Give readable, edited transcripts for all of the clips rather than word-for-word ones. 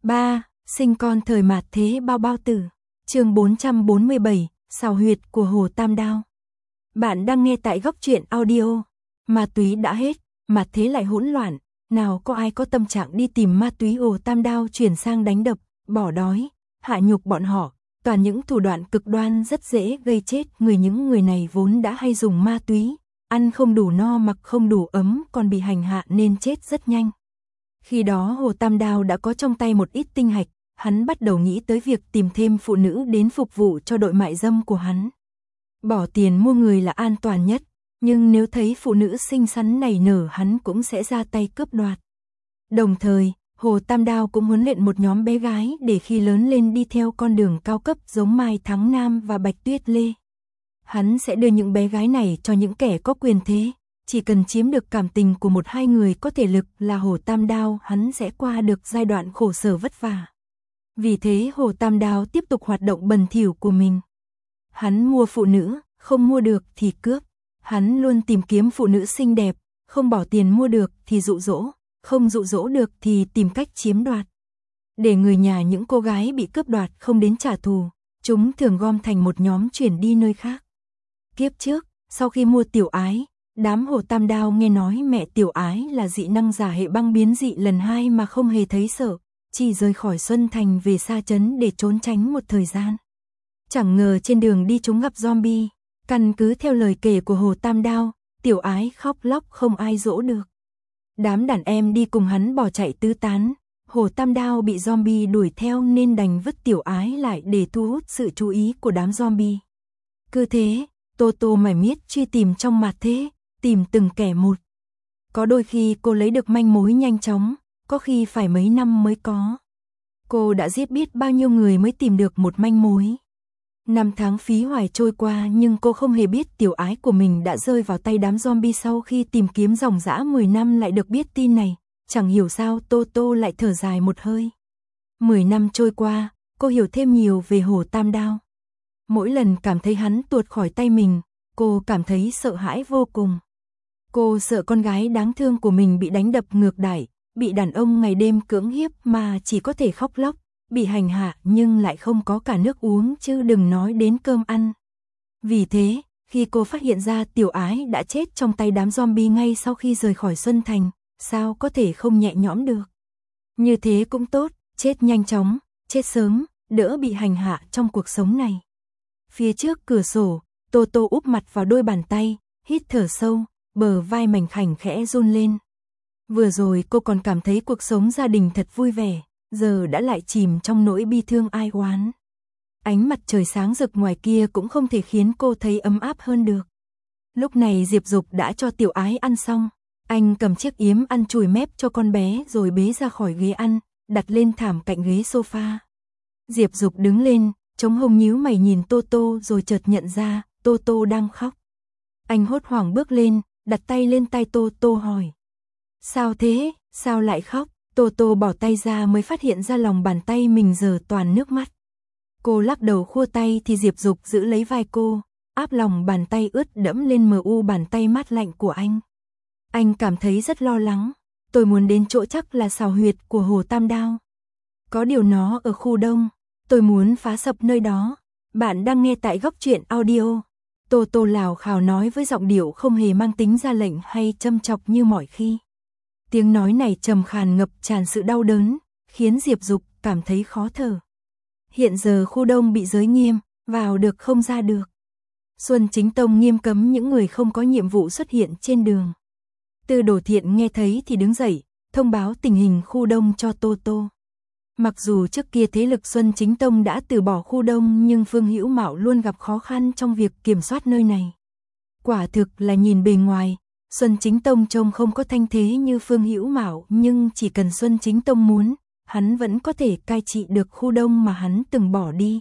3. Sinh con thời mạt thế bao bao tử. Chương 447, xào huyệt của Hồ Tam Đao. Bạn đang nghe tại Góc Truyện Audio. Ma túy đã hết, mạt thế lại hỗn loạn, nào có ai có tâm trạng đi tìm ma túy. Hồ Tam Đao chuyển sang đánh đập, bỏ đói, hạ nhục bọn họ, toàn những thủ đoạn cực đoan rất dễ gây chết người. Những người này vốn đã hay dùng ma túy, ăn không đủ no mặc không đủ ấm, còn bị hành hạ nên chết rất nhanh. Khi đó Hồ Tam Đao đã có trong tay một ít tinh hạch, hắn bắt đầu nghĩ tới việc tìm thêm phụ nữ đến phục vụ cho đội mại dâm của hắn. Bỏ tiền mua người là an toàn nhất, nhưng nếu thấy phụ nữ xinh xắn nảy nở hắn cũng sẽ ra tay cướp đoạt. Đồng thời, Hồ Tam Đao cũng huấn luyện một nhóm bé gái để khi lớn lên đi theo con đường cao cấp giống Mai Thắng Nam và Bạch Tuyết Lê. Hắn sẽ đưa những bé gái này cho những kẻ có quyền thế, chỉ cần chiếm được cảm tình của một hai người có thể lực là Hồ Tam Đao hắn sẽ qua được giai đoạn khổ sở vất vả. Vì thế Hồ Tam Đao tiếp tục hoạt động bẩn thỉu của mình. Hắn mua phụ nữ, không mua được thì cướp. Hắn luôn tìm kiếm phụ nữ xinh đẹp, không bỏ tiền mua được thì dụ dỗ, không dụ dỗ được thì tìm cách chiếm đoạt. Để người nhà những cô gái bị cướp đoạt không đến trả thù, chúng thường gom thành một nhóm chuyển đi nơi khác. Kiếp trước, sau khi mua Tiểu Ái, đám Hồ Tam Đao nghe nói mẹ Tiểu Ái là dị năng giả hệ băng biến dị lần 2 mà không hề thấy sợ, chỉ rời khỏi Xuân Thành về Sa Trấn để trốn tránh một thời gian. Chẳng ngờ trên đường đi chúng gặp zombie, căn cứ theo lời kể của Hồ Tam Đao, Tiểu Ái khóc lóc không ai dỗ được. Đám đàn em đi cùng hắn bỏ chạy tứ tán, Hồ Tam Đao bị zombie đuổi theo nên đành vứt Tiểu Ái lại để thu hút sự chú ý của đám zombie. Cứ thế, Tô Tô mải miết truy tìm trong mạt thế, tìm từng kẻ một. Có đôi khi cô lấy được manh mối nhanh chóng, có khi phải mấy năm mới có. Cô đã giết biết bao nhiêu người mới tìm được một manh mối. 5 tháng phí hoài trôi qua nhưng cô không hề biết Tiểu Ái của mình đã rơi vào tay đám zombie. Sau khi tìm kiếm dòng dã 10 năm lại được biết tin này, chẳng hiểu sao Tô Tô lại thở dài một hơi. 10 năm trôi qua, cô hiểu thêm nhiều về Hồ Tam Đao. Mỗi lần cảm thấy hắn tuột khỏi tay mình, cô cảm thấy sợ hãi vô cùng. Cô sợ con gái đáng thương của mình bị đánh đập ngược đãi, bị đàn ông ngày đêm cưỡng hiếp mà chỉ có thể khóc lóc, bị hành hạ nhưng lại không có cả nước uống chứ đừng nói đến cơm ăn. Vì thế, khi cô phát hiện ra Tiểu Ái đã chết trong tay đám zombie ngay sau khi rời khỏi Xuân Thành, sao có thể không nhẹ nhõm được. Như thế cũng tốt, chết nhanh chóng, chết sớm, đỡ bị hành hạ trong cuộc sống này. Phía trước cửa sổ, Tô Tô úp mặt vào đôi bàn tay, hít thở sâu, bờ vai mảnh khảnh khẽ run lên. Vừa rồi cô còn cảm thấy cuộc sống gia đình thật vui vẻ, giờ đã lại chìm trong nỗi bi thương ai oán. Ánh mặt trời sáng rực ngoài kia cũng không thể khiến cô thấy ấm áp hơn được. Lúc này Diệp Dục đã cho Tiểu Ái ăn xong, anh cầm chiếc yếm ăn chùi mép cho con bé rồi bế ra khỏi ghế ăn, đặt lên thảm cạnh ghế sofa. Diệp Dục đứng lên, chống hông nhíu mày nhìn Tô Tô rồi chợt nhận ra Tô Tô đang khóc. Anh hốt hoảng bước lên, đặt tay lên tay Tô Tô hỏi. Sao thế, sao lại khóc? Tô Tô bỏ tay ra mới phát hiện ra lòng bàn tay mình giờ toàn nước mắt. Cô lắc đầu khua tay thì Diệp Dục giữ lấy vai cô, áp lòng bàn tay ướt đẫm lên mờ u bàn tay mát lạnh của anh. Anh cảm thấy rất lo lắng, tôi muốn đến chỗ chắc là xào huyệt của Hồ Tam Đao. Có điều nó ở khu đông, tôi muốn phá sập nơi đó. Bạn đang nghe tại Góc Truyện Audio. Tô Tô lào khào nói với giọng điệu không hề mang tính ra lệnh hay châm chọc như mọi khi. Tiếng nói này trầm khàn ngập tràn sự đau đớn, khiến Diệp Dục cảm thấy khó thở. Hiện giờ khu đông bị giới nghiêm, vào được không ra được. Xuân Chính Tông nghiêm cấm những người không có nhiệm vụ xuất hiện trên đường. Tư Đồ Thiện nghe thấy thì đứng dậy, thông báo tình hình khu đông cho Tô Tô. Mặc dù trước kia thế lực Xuân Chính Tông đã từ bỏ khu đông nhưng Phương Hữu Mạo luôn gặp khó khăn trong việc kiểm soát nơi này. Quả thực là nhìn bề ngoài, Xuân Chính Tông trông không có thanh thế như Phương Hữu Mạo nhưng chỉ cần Xuân Chính Tông muốn, hắn vẫn có thể cai trị được khu đông mà hắn từng bỏ đi.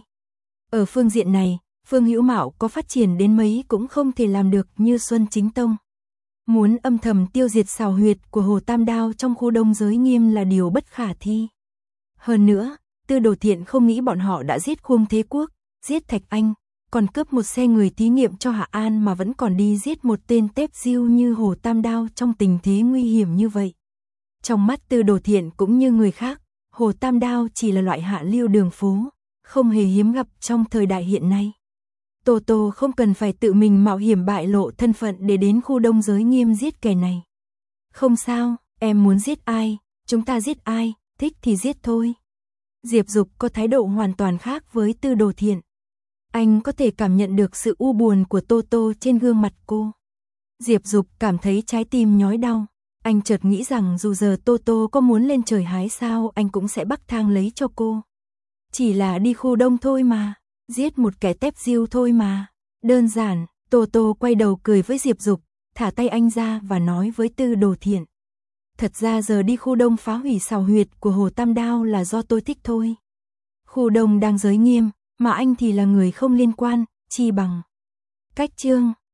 Ở phương diện này, Phương Hữu Mạo có phát triển đến mấy cũng không thể làm được như Xuân Chính Tông. Muốn âm thầm tiêu diệt xào huyệt của Hồ Tam Đao trong khu đông giới nghiêm là điều bất khả thi. Hơn nữa, Tư Đồ Thiện không nghĩ bọn họ đã giết Khuông Thế Quốc, giết Thạch Anh, còn cướp một xe người thí nghiệm cho Hạ An mà vẫn còn đi giết một tên tép diêu như Hồ Tam Đao trong tình thế nguy hiểm như vậy. Trong mắt Tư Đồ Thiện cũng như người khác, Hồ Tam Đao chỉ là loại hạ lưu đường phố, không hề hiếm gặp trong thời đại hiện nay. Tô Tô không cần phải tự mình mạo hiểm bại lộ thân phận để đến khu đông giới nghiêm giết kẻ này. Không sao, em muốn giết ai, chúng ta giết ai, thích thì giết thôi. Diệp Dục có thái độ hoàn toàn khác với Tư Đồ Thiện. Anh có thể cảm nhận được sự u buồn của Tô Tô trên gương mặt cô. Diệp Dục cảm thấy trái tim nhói đau. Anh chợt nghĩ rằng dù giờ Tô Tô có muốn lên trời hái sao anh cũng sẽ bắc thang lấy cho cô. Chỉ là đi khu đông thôi mà, giết một kẻ tép diêu thôi mà. Đơn giản, Tô Tô quay đầu cười với Diệp Dục, thả tay anh ra và nói với Tư Đồ Thiện. Thật ra giờ đi khu đông phá hủy sào huyệt của Hồ Tam Đao là do tôi thích thôi. Khu đông đang giới nghiêm, mà anh thì là người không liên quan, chi bằng. Cách chương